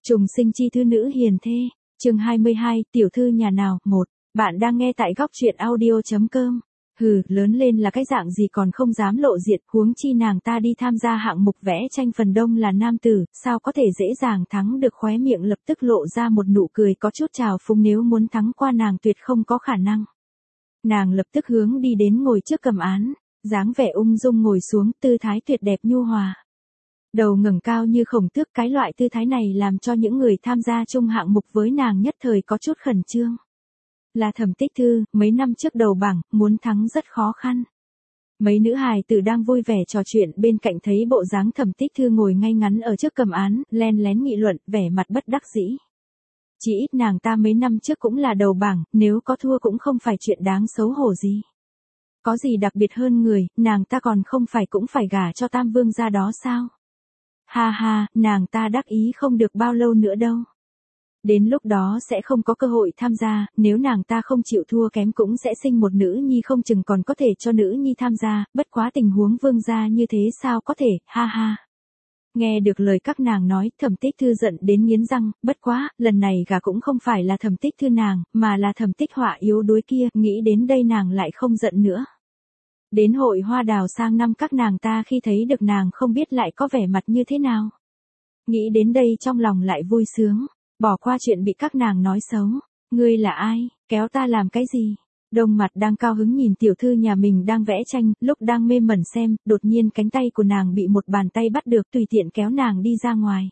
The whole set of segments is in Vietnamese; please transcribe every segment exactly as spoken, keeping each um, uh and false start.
Trùng sinh chi thư nữ hiền thê, chương hai mươi hai, tiểu thư nhà nào, một. Bạn đang nghe tại góc truyện audio chấm com. Hừ, lớn lên là cái dạng gì còn không dám lộ diện, huống chi nàng ta đi tham gia hạng mục vẽ tranh phần đông là nam tử, sao có thể dễ dàng thắng được, khóe miệng lập tức lộ ra một nụ cười có chút trào phúng, nếu muốn thắng qua nàng tuyệt không có khả năng. Nàng lập tức hướng đi đến ngồi trước cầm án, dáng vẻ ung dung ngồi xuống, tư thái tuyệt đẹp nhu hòa. Đầu ngẩng cao như khổng tước, cái loại tư thái này làm cho những người tham gia chung hạng mục với nàng nhất thời có chút khẩn trương. Là Thẩm Tích Thư, mấy năm trước đầu bảng, muốn thắng rất khó khăn. Mấy nữ hài tử đang vui vẻ trò chuyện bên cạnh thấy bộ dáng Thẩm Tích Thư ngồi ngay ngắn ở trước cầm án, len lén nghị luận, vẻ mặt bất đắc dĩ. Chỉ ít nàng ta mấy năm trước cũng là đầu bảng, nếu có thua cũng không phải chuyện đáng xấu hổ gì. Có gì đặc biệt hơn người, nàng ta còn không phải cũng phải gả cho Tam Vương gia đó sao? Ha ha, nàng ta đắc ý không được bao lâu nữa đâu. Đến lúc đó sẽ không có cơ hội tham gia, nếu nàng ta không chịu thua kém cũng sẽ sinh một nữ nhi, không chừng còn có thể cho nữ nhi tham gia, bất quá tình huống vương gia như thế sao có thể, ha ha. Nghe được lời các nàng nói, Thẩm Tích Thư giận đến nghiến răng, bất quá, lần này gả cũng không phải là Thẩm Tích Thư nàng, mà là Thẩm Tích Họa yếu đuối kia, nghĩ đến đây nàng lại không giận nữa. Đến hội hoa đào sang năm các nàng ta khi thấy được nàng không biết lại có vẻ mặt như thế nào. Nghĩ đến đây trong lòng lại vui sướng, bỏ qua chuyện bị các nàng nói xấu. Ngươi là ai, kéo ta làm cái gì? Đông Mặt đang cao hứng nhìn tiểu thư nhà mình đang vẽ tranh, lúc đang mê mẩn xem, đột nhiên cánh tay của nàng bị một bàn tay bắt được, tùy tiện kéo nàng đi ra ngoài.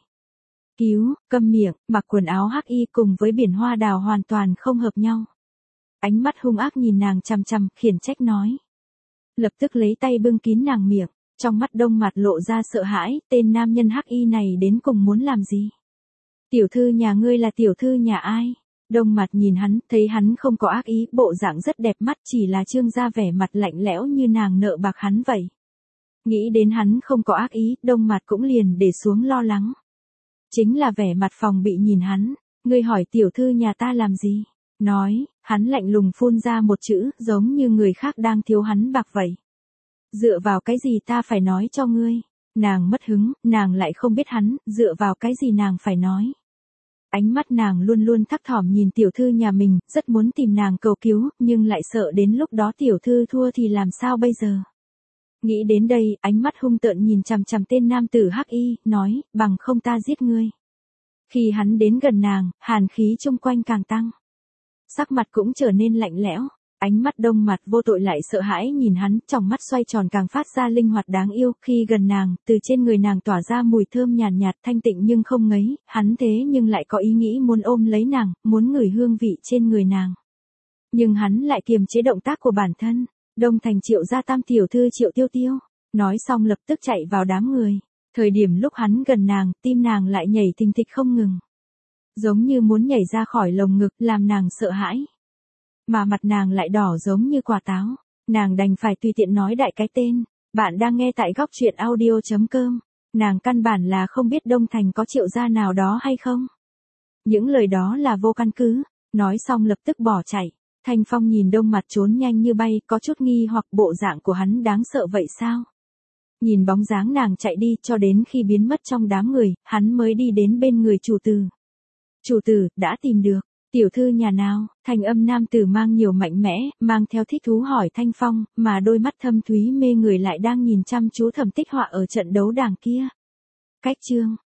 Cứu, câm miệng, mặc quần áo hắc y cùng với biển hoa đào hoàn toàn không hợp nhau. Ánh mắt hung ác nhìn nàng chằm chằm, khiển trách nói. Lập tức lấy tay bưng kín nàng miệng, trong mắt Đông Mặt lộ ra sợ hãi, tên nam nhân hắc y này đến cùng muốn làm gì? Tiểu thư nhà ngươi là tiểu thư nhà ai? Đông Mặt nhìn hắn, thấy hắn không có ác ý, bộ dạng rất đẹp mắt, chỉ là trương ra vẻ mặt lạnh lẽo như nàng nợ bạc hắn vậy. Nghĩ đến hắn không có ác ý, Đông Mặt cũng liền để xuống lo lắng. Chính là vẻ mặt phòng bị nhìn hắn, ngươi hỏi tiểu thư nhà ta làm gì? Nói, hắn lạnh lùng phun ra một chữ, giống như người khác đang thiếu hắn bạc vậy. Dựa vào cái gì ta phải nói cho ngươi? Nàng mất hứng, nàng lại không biết hắn, dựa vào cái gì nàng phải nói. Ánh mắt nàng luôn luôn thắc thỏm nhìn tiểu thư nhà mình, rất muốn tìm nàng cầu cứu, nhưng lại sợ đến lúc đó tiểu thư thua thì làm sao bây giờ. Nghĩ đến đây, ánh mắt hung tợn nhìn chằm chằm tên nam tử hắc y, nói, bằng không ta giết ngươi. Khi hắn đến gần nàng, hàn khí chung quanh càng tăng. Sắc mặt cũng trở nên lạnh lẽo, ánh mắt Đông Mặt vô tội lại sợ hãi nhìn hắn, trong mắt xoay tròn càng phát ra linh hoạt đáng yêu, khi gần nàng, từ trên người nàng tỏa ra mùi thơm nhàn nhạt, nhạt thanh tịnh nhưng không ngấy, hắn thế nhưng lại có ý nghĩ muốn ôm lấy nàng, muốn ngửi hương vị trên người nàng. Nhưng hắn lại kiềm chế động tác của bản thân. Đông Thành Triệu gia tam tiểu thư Triệu Tiêu Tiêu, nói xong lập tức chạy vào đám người. Thời điểm lúc hắn gần nàng, tim nàng lại nhảy thình thịch không ngừng. Giống như muốn nhảy ra khỏi lồng ngực, làm nàng sợ hãi. Mà mặt nàng lại đỏ giống như quả táo, nàng đành phải tùy tiện nói đại cái tên. Bạn đang nghe tại góc truyện audio chấm com. Nàng căn bản là không biết Đông Thành có Triệu gia nào đó hay không. Những lời đó là vô căn cứ, nói xong lập tức bỏ chạy. Thanh Phong nhìn Đông Mặt trốn nhanh như bay, có chút nghi hoặc bộ dạng của hắn đáng sợ vậy sao? Nhìn bóng dáng nàng chạy đi cho đến khi biến mất trong đám người, hắn mới đi đến bên người chủ tử. Chủ tử, đã tìm được, tiểu thư nhà nào? Thanh âm nam tử mang nhiều mạnh mẽ, mang theo thích thú hỏi Thanh Phong, mà đôi mắt thâm thúy mê người lại đang nhìn chăm chú Thẩm Tích Họa ở trận đấu đàng kia. Cách chương,